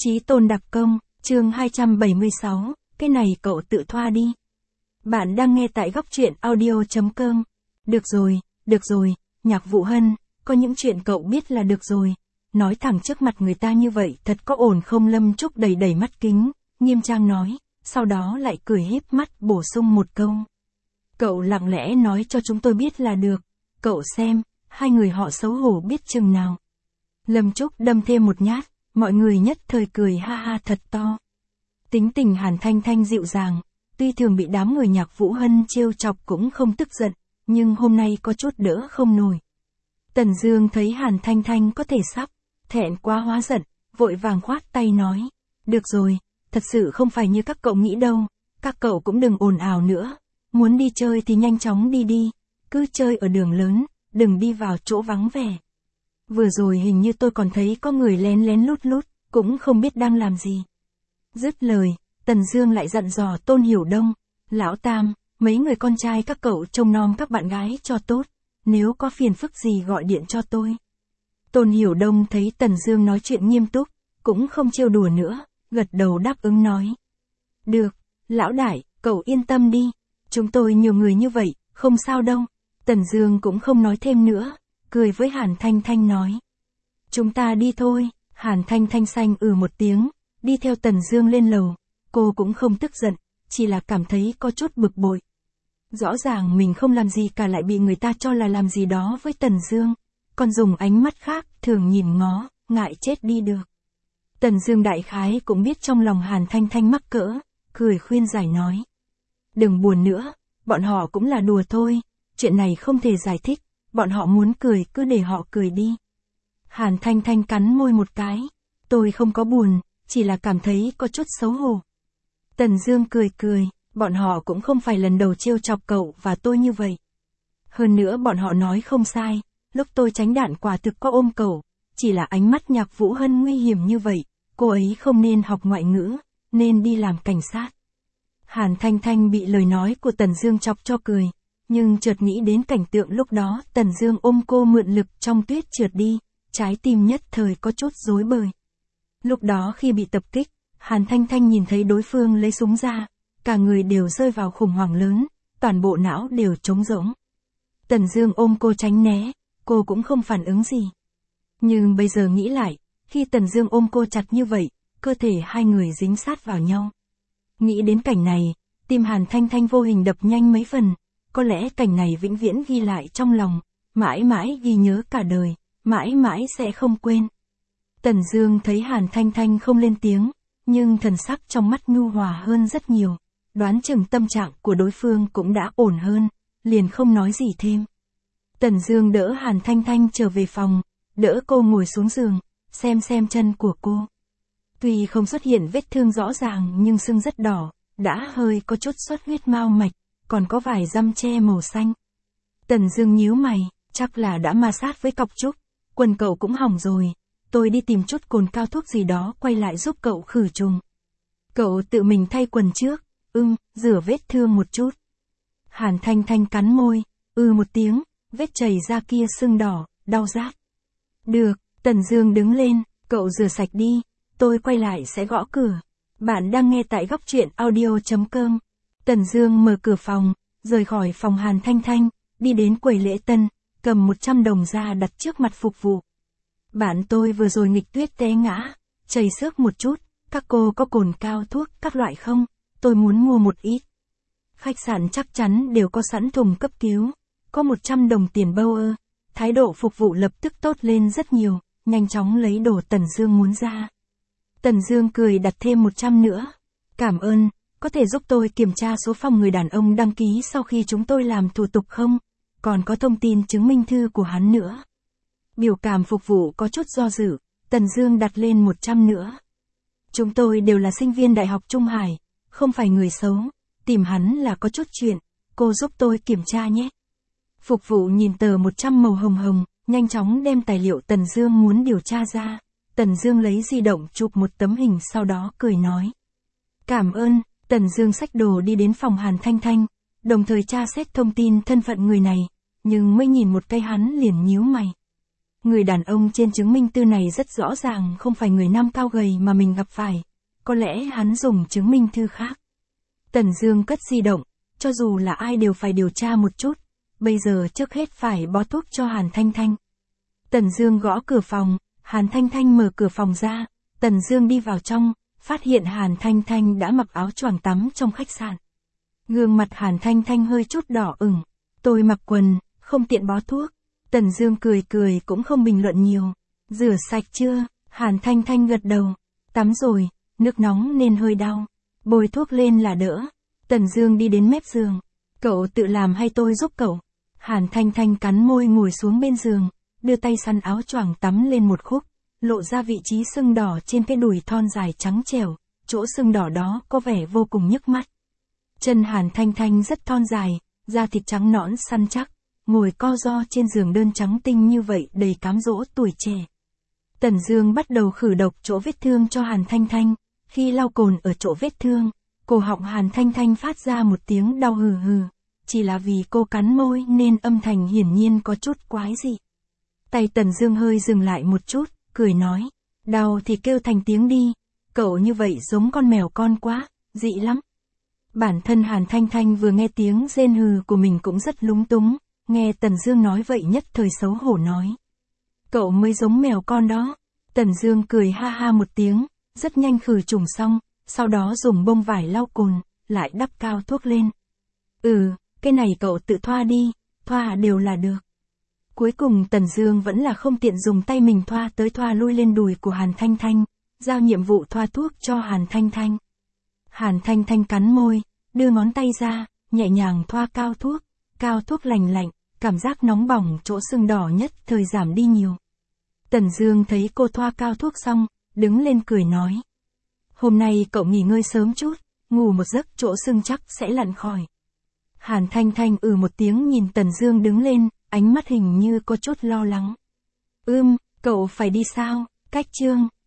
Chí tôn đặc công, chương 276, cái này cậu tự thoa đi. Bạn đang nghe tại góc truyện audio.com. Được rồi, Nhạc Vũ Hân, có những chuyện cậu biết là được rồi. Nói thẳng trước mặt người ta như vậy thật có ổn không? Lâm Trúc đầy đầy mắt kính, nghiêm trang nói, sau đó lại cười híp mắt bổ sung một câu. Cậu lặng lẽ nói cho chúng tôi biết là được, cậu xem, hai người họ xấu hổ biết chừng nào. Lâm Trúc đâm thêm một nhát, mọi người nhất thời cười ha ha thật to. Tính tình Hàn Thanh Thanh dịu dàng, tuy thường bị đám người Nhạc Vũ Hân trêu chọc cũng không tức giận, nhưng hôm nay có chút đỡ không nổi. Tần Dương thấy Hàn Thanh Thanh có thể sắp thẹn quá hóa giận, vội vàng khoát tay nói, được rồi, thật sự không phải như các cậu nghĩ đâu, các cậu cũng đừng ồn ào nữa, muốn đi chơi thì nhanh chóng đi đi, cứ chơi ở đường lớn, đừng đi vào chỗ vắng vẻ. Vừa rồi hình như tôi còn thấy có người lén lén lút lút, cũng không biết đang làm gì. Dứt lời, Tần Dương lại dặn dò Tôn Hiểu Đông, Lão Tam, mấy người con trai các cậu trông nom các bạn gái cho tốt, nếu có phiền phức gì gọi điện cho tôi. Tôn Hiểu Đông thấy Tần Dương nói chuyện nghiêm túc, cũng không trêu đùa nữa, gật đầu đáp ứng nói. Được, Lão Đại, cậu yên tâm đi, chúng tôi nhiều người như vậy, không sao đâu. Tần Dương cũng không nói thêm nữa, cười với Hàn Thanh Thanh nói. Chúng ta đi thôi. Hàn Thanh Thanh xanh một tiếng, đi theo Tần Dương lên lầu, cô cũng không tức giận, chỉ là cảm thấy có chút bực bội. Rõ ràng mình không làm gì cả lại bị người ta cho là làm gì đó với Tần Dương, còn dùng ánh mắt khác thường nhìn ngó, ngại chết đi được. Tần Dương đại khái cũng biết trong lòng Hàn Thanh Thanh mắc cỡ, cười khuyên giải nói. Đừng buồn nữa, bọn họ cũng là đùa thôi, chuyện này không thể giải thích, bọn họ muốn cười cứ để họ cười đi. Hàn Thanh Thanh cắn môi một cái, tôi không có buồn, chỉ là cảm thấy có chút xấu hổ. Tần Dương cười, bọn họ cũng không phải lần đầu trêu chọc cậu và tôi như vậy. Hơn nữa bọn họ nói không sai, lúc tôi tránh đạn quả thực có ôm cậu, chỉ là ánh mắt Nhạc Vũ Hân nguy hiểm như vậy, cô ấy không nên học ngoại ngữ, nên đi làm cảnh sát. Hàn Thanh Thanh bị lời nói của Tần Dương chọc cho cười, nhưng chợt nghĩ đến cảnh tượng lúc đó Tần Dương ôm cô mượn lực trong tuyết trượt đi, trái tim nhất thời có chút rối bời. Lúc đó khi bị tập kích, Hàn Thanh Thanh nhìn thấy đối phương lấy súng ra, cả người đều rơi vào khủng hoảng lớn, toàn bộ não đều trống rỗng. Tần Dương ôm cô tránh né, cô cũng không phản ứng gì. Nhưng bây giờ nghĩ lại, khi Tần Dương ôm cô chặt như vậy, cơ thể hai người dính sát vào nhau. Nghĩ đến cảnh này, tim Hàn Thanh Thanh vô hình đập nhanh mấy phần, có lẽ cảnh này vĩnh viễn ghi lại trong lòng, mãi mãi ghi nhớ cả đời, mãi mãi sẽ không quên. Tần Dương thấy Hàn Thanh Thanh không lên tiếng, nhưng thần sắc trong mắt nhu hòa hơn rất nhiều, đoán chừng tâm trạng của đối phương cũng đã ổn hơn, liền không nói gì thêm. Tần Dương đỡ Hàn Thanh Thanh trở về phòng, đỡ cô ngồi xuống giường, xem chân của cô. Tuy không xuất hiện vết thương rõ ràng nhưng sưng rất đỏ, đã hơi có chút xuất huyết mao mạch, còn có vài răm tre màu xanh. Tần Dương nhíu mày, chắc là đã ma sát với cọc trúc, quần cậu cũng hỏng rồi, tôi đi tìm chút cồn cao thuốc gì đó quay lại giúp cậu khử trùng. Cậu tự mình thay quần trước, rửa vết thương một chút. Hàn Thanh Thanh cắn môi, một tiếng, vết chảy ra kia sưng đỏ, đau rát. Được, Tần Dương đứng lên, cậu rửa sạch đi, tôi quay lại sẽ gõ cửa. Bạn đang nghe tại góc truyện audio.com. Tần Dương mở cửa phòng, rời khỏi phòng Hàn Thanh Thanh, đi đến quầy lễ tân, cầm 100 đồng ra đặt trước mặt phục vụ. Bạn tôi vừa rồi nghịch tuyết té ngã, chảy xước một chút, các cô có cồn cao thuốc các loại không? Tôi muốn mua một ít. Khách sạn chắc chắn đều có sẵn thùng cấp cứu, có 100 đồng tiền bâu ơ. Thái độ phục vụ lập tức tốt lên rất nhiều, nhanh chóng lấy đồ Tần Dương muốn ra. Tần Dương cười đặt thêm 100 nữa. Cảm ơn, có thể giúp tôi kiểm tra số phòng người đàn ông đăng ký sau khi chúng tôi làm thủ tục không? Còn có thông tin chứng minh thư của hắn nữa. Biểu cảm phục vụ có chút do dự, Tần Dương đặt lên 100 nữa. Chúng tôi đều là sinh viên Đại học Trung Hải, không phải người xấu, tìm hắn là có chút chuyện, cô giúp tôi kiểm tra nhé. Phục vụ nhìn tờ 100 màu hồng hồng, nhanh chóng đem tài liệu Tần Dương muốn điều tra ra. Tần Dương lấy di động chụp một tấm hình sau đó cười nói. Cảm ơn, Tần Dương xách đồ đi đến phòng Hàn Thanh Thanh, đồng thời tra xét thông tin thân phận người này, nhưng mới nhìn một cái hắn liền nhíu mày. Người đàn ông trên chứng minh thư này rất rõ ràng không phải người nam cao gầy mà mình gặp phải. Có lẽ hắn dùng chứng minh thư khác. Tần Dương cất di động, cho dù là ai đều phải điều tra một chút. Bây giờ trước hết phải bó thuốc cho Hàn Thanh Thanh. Tần Dương gõ cửa phòng, Hàn Thanh Thanh mở cửa phòng ra. Tần Dương đi vào trong, phát hiện Hàn Thanh Thanh đã mặc áo choàng tắm trong khách sạn. Gương mặt Hàn Thanh Thanh hơi chút đỏ ửng. Tôi mặc quần, không tiện bó thuốc. Tần Dương cười cười cũng không bình luận nhiều. Rửa sạch chưa? Hàn Thanh Thanh gật đầu. Tắm rồi, nước nóng nên hơi đau. Bôi thuốc lên là đỡ. Tần Dương đi đến mép giường. Cậu tự làm hay tôi giúp cậu? Hàn Thanh Thanh cắn môi ngồi xuống bên giường, đưa tay sắn áo choàng tắm lên một khúc, lộ ra vị trí sưng đỏ trên cái đùi thon dài trắng trẻo, chỗ sưng đỏ đó có vẻ vô cùng nhức mắt. Chân Hàn Thanh Thanh rất thon dài, da thịt trắng nõn săn chắc, ngồi co ro trên giường đơn trắng tinh như vậy đầy cám dỗ tuổi trẻ. Tần Dương bắt đầu khử độc chỗ vết thương cho Hàn Thanh Thanh, khi lau cồn ở chỗ vết thương, cổ họng Hàn Thanh Thanh phát ra một tiếng đau hừ hừ, chỉ là vì cô cắn môi nên âm thanh hiển nhiên có chút quái dị. Tay Tần Dương hơi dừng lại một chút, cười nói, đau thì kêu thành tiếng đi, cậu như vậy giống con mèo con quá, dị lắm. Bản thân Hàn Thanh Thanh vừa nghe tiếng rên hừ của mình cũng rất lúng túng, nghe Tần Dương nói vậy nhất thời xấu hổ nói. Cậu mới giống mèo con đó. Tần Dương cười ha ha một tiếng, rất nhanh khử trùng xong, sau đó dùng bông vải lau cồn, lại đắp cao thuốc lên. Cái này cậu tự thoa đi, thoa đều là được. Cuối cùng Tần Dương vẫn là không tiện dùng tay mình thoa tới thoa lui lên đùi của Hàn Thanh Thanh, giao nhiệm vụ thoa thuốc cho Hàn Thanh Thanh. Hàn Thanh Thanh cắn môi, đưa ngón tay ra, nhẹ nhàng thoa cao thuốc lành lạnh, cảm giác nóng bỏng chỗ sưng đỏ nhất thời giảm đi nhiều. Tần Dương thấy cô thoa cao thuốc xong, đứng lên cười nói. Hôm nay cậu nghỉ ngơi sớm chút, ngủ một giấc chỗ sưng chắc sẽ lặn khỏi. Hàn Thanh Thanh một tiếng nhìn Tần Dương đứng lên, ánh mắt hình như có chút lo lắng. Cậu phải đi sao? Cách chương